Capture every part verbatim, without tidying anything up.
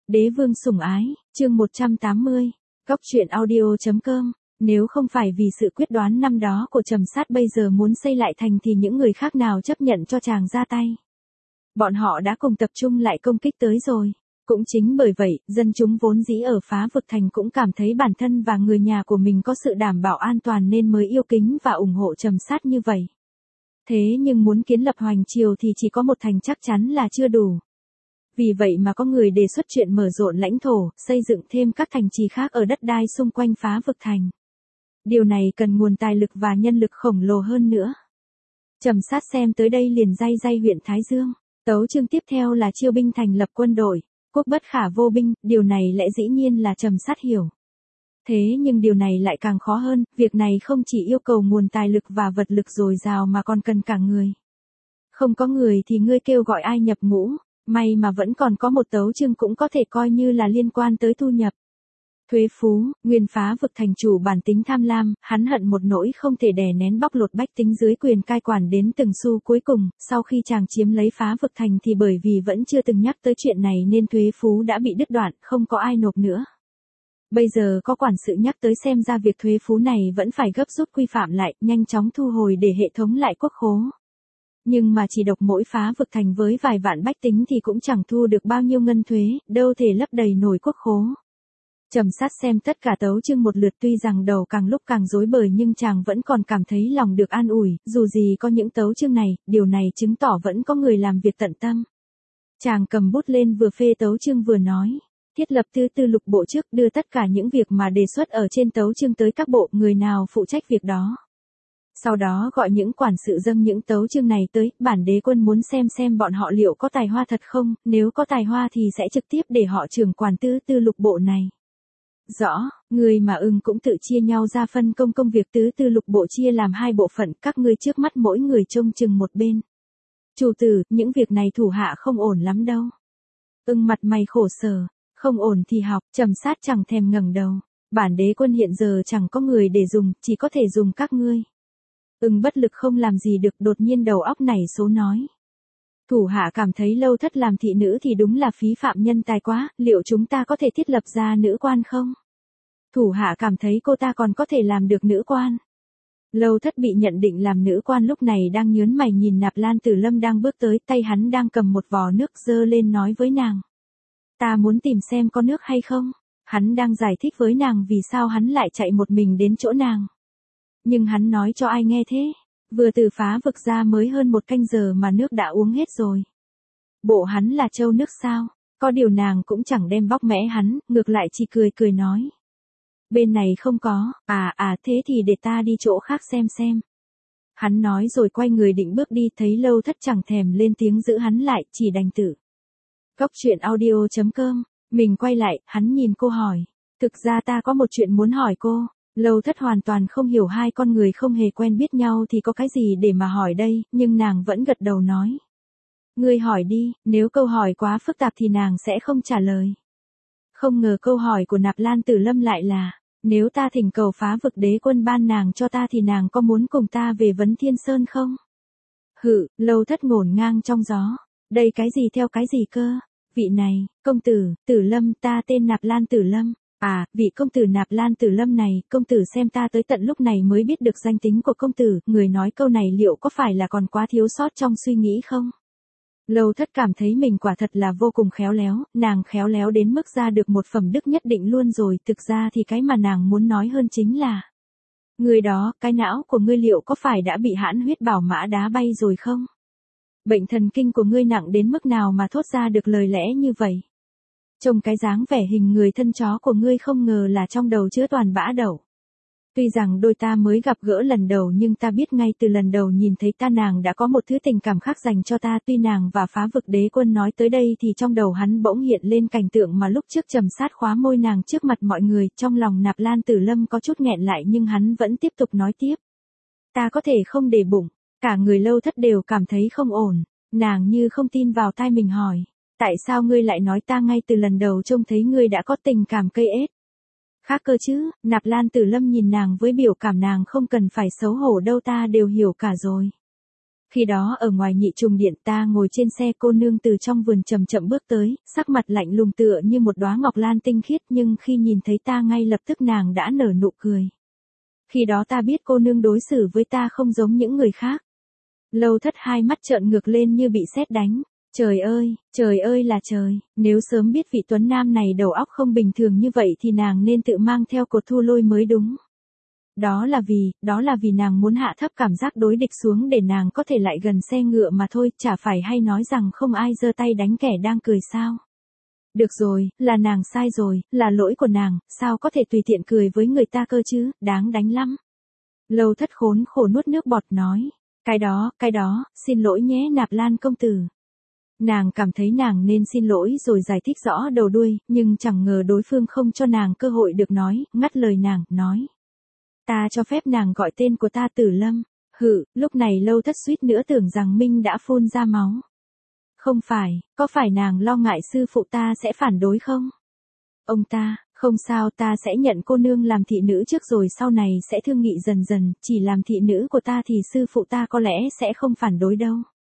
Đế vương sủng ái, chương một trăm tám mươi, Góc truyện audio.com. Nếu không phải vì sự quyết đoán năm đó của Trầm Sát bây giờ muốn xây lại thành thì những người khác nào chấp nhận cho chàng ra tay. Bọn họ đã cùng tập trung lại công kích tới rồi. Cũng chính bởi vậy, dân chúng vốn dĩ ở Phá Vực Thành cũng cảm thấy bản thân và người nhà của mình có sự đảm bảo an toàn nên mới yêu kính và ủng hộ Trầm Sát như vậy. Thế nhưng muốn kiến lập Hoành Triều thì chỉ có một thành chắc chắn là chưa đủ. Vì vậy mà có người đề xuất chuyện mở rộng lãnh thổ, xây dựng thêm các thành trì khác ở đất đai xung quanh Phá Vực Thành. Điều này cần nguồn tài lực và nhân lực khổng lồ hơn nữa. Trầm Sát xem tới đây liền day day huyện Thái Dương. Tấu chương tiếp theo là chiêu binh thành lập quân đội, quốc bất khả vô binh, điều này lẽ dĩ nhiên là Trầm Sát hiểu. Thế nhưng điều này lại càng khó hơn, việc này không chỉ yêu cầu nguồn tài lực và vật lực dồi dào mà còn cần cả người. Không có người thì ngươi kêu gọi ai nhập ngũ, may mà vẫn còn có một tấu chương cũng có thể coi như là liên quan tới thu nhập. Thuế phú, nguyên Phá Vực thành chủ bản tính tham lam, hắn hận một nỗi không thể đè nén bóc lột bách tính dưới quyền cai quản đến từng xu cuối cùng, sau khi chàng chiếm lấy Phá Vực thành thì bởi vì vẫn chưa từng nhắc tới chuyện này nên thuế phú đã bị đứt đoạn, không có ai nộp nữa. Bây giờ có quản sự nhắc tới xem ra việc thuế phú này vẫn phải gấp rút quy phạm lại, nhanh chóng thu hồi để hệ thống lại quốc khố. Nhưng mà chỉ độc mỗi Phá Vực thành với vài vạn bách tính thì cũng chẳng thu được bao nhiêu ngân thuế, đâu thể lấp đầy nổi quốc khố. Trầm Sát xem tất cả tấu chương một lượt tuy rằng đầu càng lúc càng rối bời nhưng chàng vẫn còn cảm thấy lòng được an ủi, dù gì có những tấu chương này, điều này chứng tỏ vẫn có người làm việc tận tâm. Chàng cầm bút lên vừa phê tấu chương vừa nói, thiết lập thứ tư lục bộ trước đưa tất cả những việc mà đề xuất ở trên tấu chương tới các bộ, người nào phụ trách việc đó. Sau đó gọi những quản sự dâng những tấu chương này tới, bản đế quân muốn xem xem bọn họ liệu có tài hoa thật không, nếu có tài hoa thì sẽ trực tiếp để họ trưởng quản tư tư lục bộ này. Rõ, người mà ưng cũng tự chia nhau ra phân công công việc tứ tư lục bộ chia làm hai bộ phận, các ngươi trước mắt mỗi người trông chừng một bên. Chủ tử, những việc này thủ hạ không ổn lắm đâu. Ưng mặt mày khổ sở, không ổn thì học, Trầm Sát chẳng thèm ngẩng đầu. Bản đế quân hiện giờ chẳng có người để dùng, chỉ có thể dùng các ngươi. Ưng bất lực không làm gì được, đột nhiên đầu óc nảy số nói. Thủ hạ cảm thấy Lâu Thất làm thị nữ thì đúng là phí phạm nhân tài quá, liệu chúng ta có thể thiết lập ra nữ quan không? Thủ hạ cảm thấy cô ta còn có thể làm được nữ quan. Lâu Thất bị nhận định làm nữ quan lúc này đang nhớn mày nhìn Nạp Lan Tử Lâm đang bước tới, tay hắn đang cầm một vò nước dơ lên nói với nàng. Ta muốn tìm xem có nước hay không? Hắn đang giải thích với nàng vì sao hắn lại chạy một mình đến chỗ nàng. Nhưng hắn nói cho ai nghe thế? Vừa từ Phá Vực ra mới hơn một canh giờ mà nước đã uống hết rồi. Bộ hắn là trâu nước sao? Có điều nàng cũng chẳng đem bóc mẽ hắn, ngược lại chỉ cười cười nói. Bên này không có, à à thế thì để ta đi chỗ khác xem xem. Hắn nói rồi quay người định bước đi, thấy Lâu Thất chẳng thèm lên tiếng giữ hắn lại, chỉ đành tự. Góc truyện audio.com, mình quay lại, hắn nhìn cô hỏi. Thực ra ta có một chuyện muốn hỏi cô. Lâu Thất hoàn toàn không hiểu hai con người không hề quen biết nhau thì có cái gì để mà hỏi đây, nhưng nàng vẫn gật đầu nói. Ngươi hỏi đi, nếu câu hỏi quá phức tạp thì nàng sẽ không trả lời. Không ngờ câu hỏi của Nạp Lan Tử Lâm lại là, nếu ta thỉnh cầu Phá Vực đế quân ban nàng cho ta thì nàng có muốn cùng ta về Vấn Thiên Sơn không? Hự, Lâu Thất ngổn ngang trong gió. Đây cái gì theo cái gì cơ? Vị này, công tử, Tử Lâm, ta tên Nạp Lan Tử Lâm. À, vị công tử Nạp Lan Tử Lâm này, công tử xem ta tới tận lúc này mới biết được danh tính của công tử, người nói câu này liệu có phải là còn quá thiếu sót trong suy nghĩ không? Lâu Thất cảm thấy mình quả thật là vô cùng khéo léo, nàng khéo léo đến mức ra được một phẩm đức nhất định luôn rồi, thực ra thì cái mà nàng muốn nói hơn chính là. Người đó, cái não của ngươi liệu có phải đã bị hãn huyết bảo mã đá bay rồi không? Bệnh thần kinh của ngươi nặng đến mức nào mà thốt ra được lời lẽ như vậy? Trông cái dáng vẻ hình người thân chó của ngươi không ngờ là trong đầu chứa toàn bã đậu. Tuy rằng đôi ta mới gặp gỡ lần đầu nhưng ta biết ngay từ lần đầu nhìn thấy ta nàng đã có một thứ tình cảm khác dành cho ta. Tuy nàng và Phá Vực đế quân nói tới đây thì trong đầu hắn bỗng hiện lên cảnh tượng mà lúc trước Trầm Sát khóa môi nàng trước mặt mọi người. Trong lòng Nạp Lan Tử Lâm có chút nghẹn lại nhưng hắn vẫn tiếp tục nói tiếp. Ta có thể không để bụng, cả người Lâu Thất đều cảm thấy không ổn. Nàng như không tin vào tai mình hỏi. Tại sao ngươi lại nói ta ngay từ lần đầu trông thấy ngươi đã có tình cảm cây ếch? Khác cơ chứ, Nạp Lan Tử Lâm nhìn nàng với biểu cảm nàng không cần phải xấu hổ đâu, ta đều hiểu cả rồi. Khi đó ở ngoài nhị trùng điện ta ngồi trên xe, cô nương từ trong vườn chậm chậm bước tới, sắc mặt lạnh lùng tựa như một đóa ngọc lan tinh khiết, nhưng khi nhìn thấy ta ngay lập tức nàng đã nở nụ cười. Khi đó ta biết cô nương đối xử với ta không giống những người khác. Lâu Thất hai mắt trợn ngược lên như bị sét đánh. Trời ơi, trời ơi là trời, nếu sớm biết vị tuấn nam này đầu óc không bình thường như vậy thì nàng nên tự mang theo cột thu lôi mới đúng. Đó là vì, đó là vì nàng muốn hạ thấp cảm giác đối địch xuống để nàng có thể lại gần xe ngựa mà thôi, chả phải hay nói rằng không ai giơ tay đánh kẻ đang cười sao. Được rồi, là nàng sai rồi, là lỗi của nàng, sao có thể tùy tiện cười với người ta cơ chứ, đáng đánh lắm. Lâu Thất khốn khổ nuốt nước bọt nói, cái đó, cái đó, xin lỗi nhé Nạp Lan công tử. Nàng cảm thấy nàng nên xin lỗi rồi giải thích rõ đầu đuôi, nhưng chẳng ngờ đối phương không cho nàng cơ hội được nói, ngắt lời nàng, nói. Ta cho phép nàng gọi tên của ta Tử Lâm. Hự, lúc này Lâu Thất suýt nữa tưởng rằng Minh đã phun ra máu. Không phải, có phải nàng lo ngại sư phụ ta sẽ phản đối không? Ông ta, không sao, ta sẽ nhận cô nương làm thị nữ trước rồi sau này sẽ thương nghị dần dần, chỉ làm thị nữ của ta thì sư phụ ta có lẽ sẽ không phản đối đâu.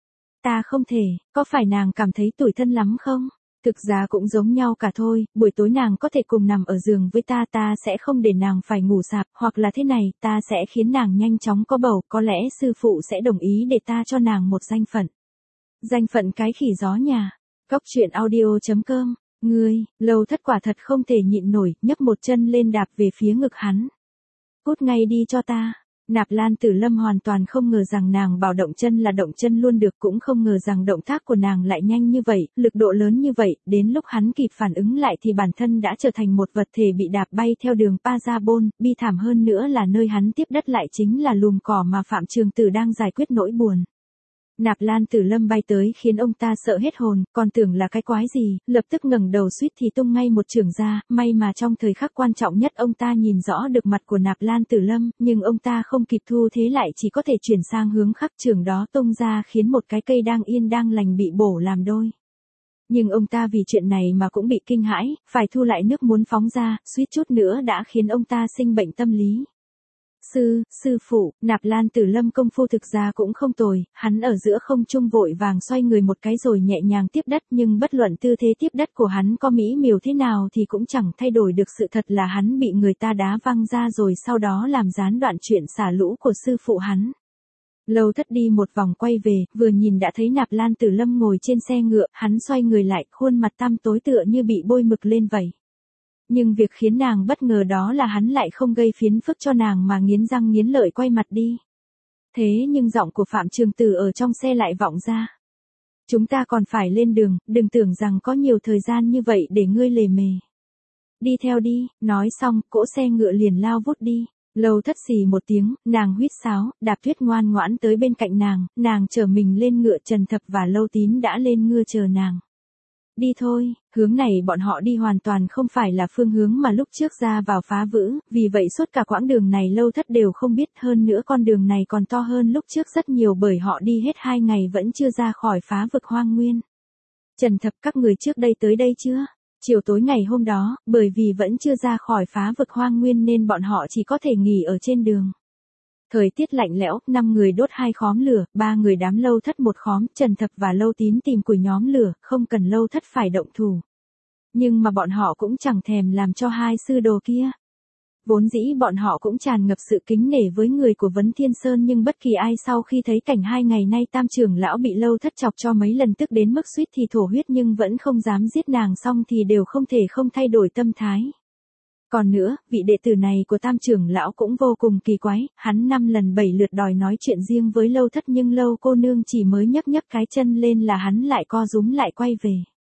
Ta không thể, có phải nàng cảm thấy tủi thân lắm không? Thực ra cũng giống nhau cả thôi, buổi tối nàng có thể cùng nằm ở giường với ta, ta sẽ không để nàng phải ngủ sạp, hoặc là thế này, ta sẽ khiến nàng nhanh chóng có bầu, có lẽ sư phụ sẽ đồng ý để ta cho nàng một danh phận. Danh phận cái khỉ gió nhà. Cóc truyện audio chấm com. Ngươi, Lâu Thất quả thật không thể nhịn nổi, nhấc một chân lên đạp về phía ngực hắn. Cút ngay đi cho ta. Nạp Lan Tử Lâm hoàn toàn không ngờ rằng nàng bảo động chân là động chân luôn được, cũng không ngờ rằng động tác của nàng lại nhanh như vậy, lực độ lớn như vậy, đến lúc hắn kịp phản ứng lại thì bản thân đã trở thành một vật thể bị đạp bay theo đường Parabol, bi thảm hơn nữa là nơi hắn tiếp đất lại chính là lùm cỏ mà Phạm Trường Tử đang giải quyết nỗi buồn. Nạp Lan Tử Lâm bay tới khiến ông ta sợ hết hồn, còn tưởng là cái quái gì, lập tức ngẩng đầu suýt thì tung ngay một chưởng ra, may mà trong thời khắc quan trọng nhất ông ta nhìn rõ được mặt của Nạp Lan Tử Lâm, nhưng ông ta không kịp thu thế lại chỉ có thể chuyển sang hướng khác, chưởng đó tung ra khiến một cái cây đang yên đang lành bị bổ làm đôi. Nhưng ông ta vì chuyện này mà cũng bị kinh hãi, phải thu lại nước muốn phóng ra, suýt chút nữa đã khiến ông ta sinh bệnh tâm lý. Sư, sư phụ, Nạp Lan Tử Lâm công phu thực ra cũng không tồi, hắn ở giữa không trung vội vàng xoay người một cái rồi nhẹ nhàng tiếp đất, nhưng bất luận tư thế tiếp đất của hắn có mỹ miều thế nào thì cũng chẳng thay đổi được sự thật là hắn bị người ta đá văng ra rồi sau đó làm gián đoạn chuyện xả lũ của sư phụ hắn. Lâu Thất đi một vòng quay về, vừa nhìn đã thấy Nạp Lan Tử Lâm ngồi trên xe ngựa, hắn xoay người lại, khuôn mặt tăm tối tựa như bị bôi mực lên vậy. Nhưng việc khiến nàng bất ngờ đó là hắn lại không gây phiền phức cho nàng mà nghiến răng nghiến lợi quay mặt đi. Thế nhưng giọng của Phạm Trường Tử ở trong xe lại vọng ra. Chúng ta còn phải lên đường, đừng tưởng rằng có nhiều thời gian như vậy để ngươi lề mề. Đi theo đi, nói xong, cỗ xe ngựa liền lao vút đi. Lâu Thất xì một tiếng, nàng huýt sáo, Đạp Tuyết ngoan ngoãn tới bên cạnh nàng, nàng chở mình lên ngựa, Trần Thập và Lâu Tín đã lên ngựa chờ nàng. Đi thôi, hướng này bọn họ đi hoàn toàn không phải là phương hướng mà lúc trước ra vào Phá Vữ, vì vậy suốt cả quãng đường này Lâu Thất đều không biết, hơn nữa con đường này còn to hơn lúc trước rất nhiều bởi họ đi hết hai ngày vẫn chưa ra khỏi Phá Vực Hoang Nguyên. Trần Thập, các người trước đây tới đây chưa? Chiều tối ngày hôm đó, bởi vì vẫn chưa ra khỏi Phá Vực Hoang Nguyên nên bọn họ chỉ có thể nghỉ ở trên đường. Thời tiết lạnh lẽo, năm người đốt hai khóm lửa, ba người đám Lâu Thất một khóm, Trần Thập và Lâu Tín tìm củi nhóm lửa, không cần Lâu Thất phải động thủ. Nhưng mà bọn họ cũng chẳng thèm làm cho hai sư đồ kia. Vốn dĩ bọn họ cũng tràn ngập sự kính nể với người của Vấn Thiên Sơn, nhưng bất kỳ ai sau khi thấy cảnh hai ngày nay Tam trưởng lão bị Lâu Thất chọc cho mấy lần tức đến mức suýt thì thổ huyết nhưng vẫn không dám giết nàng xong thì đều không thể không thay đổi tâm thái. Còn nữa, vị đệ tử này của Tam trưởng lão cũng vô cùng kỳ quái, hắn năm lần bảy lượt đòi nói chuyện riêng với Lâu Thất nhưng Lâu cô nương chỉ mới nhấc nhấc cái chân lên là hắn lại co rúm lại quay về.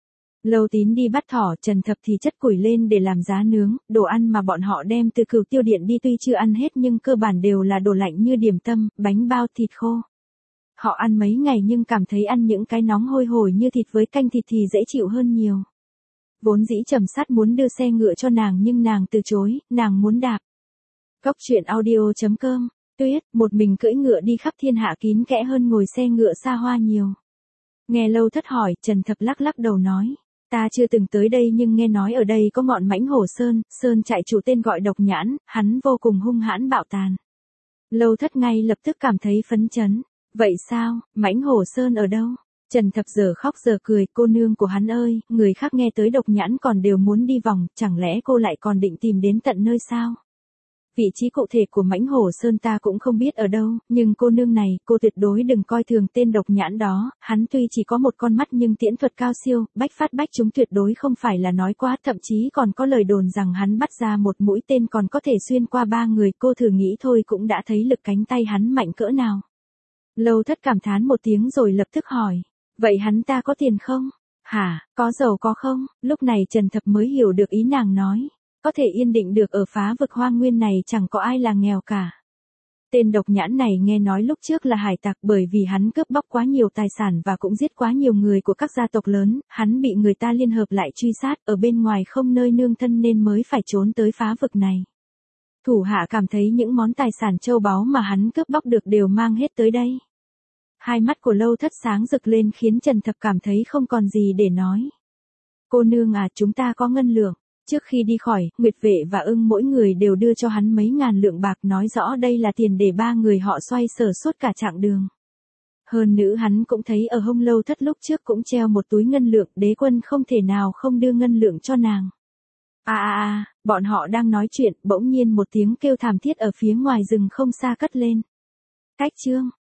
Lâu Tín đi bắt thỏ, Trần Thập thì chất củi lên để làm giá nướng, đồ ăn mà bọn họ đem từ Cửu Tiêu Điện đi tuy chưa ăn hết nhưng cơ bản đều là đồ lạnh như điểm tâm, bánh bao, thịt khô. Họ ăn mấy ngày nhưng cảm thấy ăn những cái nóng hôi hổi như thịt với canh thịt thì dễ chịu hơn nhiều. Vốn dĩ Trầm Sát muốn đưa xe ngựa cho nàng nhưng nàng từ chối, nàng muốn đạp. Cóc truyện audio chấm com. Tuyết, một mình cưỡi ngựa đi khắp thiên hạ kín kẽ hơn ngồi xe ngựa xa hoa nhiều. Nghe Lâu Thất hỏi, Trần Thập lắc lắc đầu nói, ta chưa từng tới đây nhưng nghe nói ở đây có ngọn Mãnh Hổ Sơn, Sơn trại chủ tên gọi Độc Nhãn, hắn vô cùng hung hãn bạo tàn. Lâu Thất ngay lập tức cảm thấy phấn chấn. Vậy sao, Mãnh Hổ Sơn ở đâu? Trần Thập giờ khóc giờ cười, cô nương của hắn ơi, người khác nghe tới độc nhãn còn đều muốn đi vòng, chẳng lẽ cô lại còn định tìm đến tận nơi sao? Vị trí cụ thể của Mãnh Hổ Sơn ta cũng không biết ở đâu, nhưng cô nương này, cô tuyệt đối đừng coi thường tên độc nhãn đó, hắn tuy chỉ có một con mắt nhưng tiễn thuật cao siêu, bách phát bách chúng tuyệt đối không phải là nói quá, thậm chí còn có lời đồn rằng hắn bắt ra một mũi tên còn có thể xuyên qua ba người, cô thử nghĩ thôi cũng đã thấy lực cánh tay hắn mạnh cỡ nào. Lâu Thất cảm thán một tiếng rồi lập tức hỏi, vậy hắn ta có tiền không? Hả, có giàu có không? Lúc này Trần Thập mới hiểu được ý nàng nói. Có thể yên định được ở phá vực hoang nguyên này chẳng có ai là nghèo cả. Tên độc nhãn này nghe nói lúc trước là hải tặc bởi vì hắn cướp bóc quá nhiều tài sản và cũng giết quá nhiều người của các gia tộc lớn, hắn bị người ta liên hợp lại truy sát ở bên ngoài không nơi nương thân nên mới phải trốn tới phá vực này. Thủ hạ cảm thấy những món tài sản châu báu mà hắn cướp bóc được đều mang hết tới đây. Hai mắt của Lâu Thất sáng rực lên khiến Trần Thập cảm thấy không còn gì để nói. Cô nương à, chúng ta có ngân lượng. Trước khi đi khỏi, Nguyệt Vệ và Ưng mỗi người đều đưa cho hắn mấy ngàn lượng bạc, nói rõ đây là tiền để ba người họ xoay sở suốt cả chặng đường. Hơn nữa hắn cũng thấy ở hông Lâu Thất lúc trước cũng treo một túi ngân lượng, đế quân không thể nào không đưa ngân lượng cho nàng. À à à, bọn họ đang nói chuyện, bỗng nhiên một tiếng kêu thảm thiết ở phía ngoài rừng không xa cất lên. Cách chương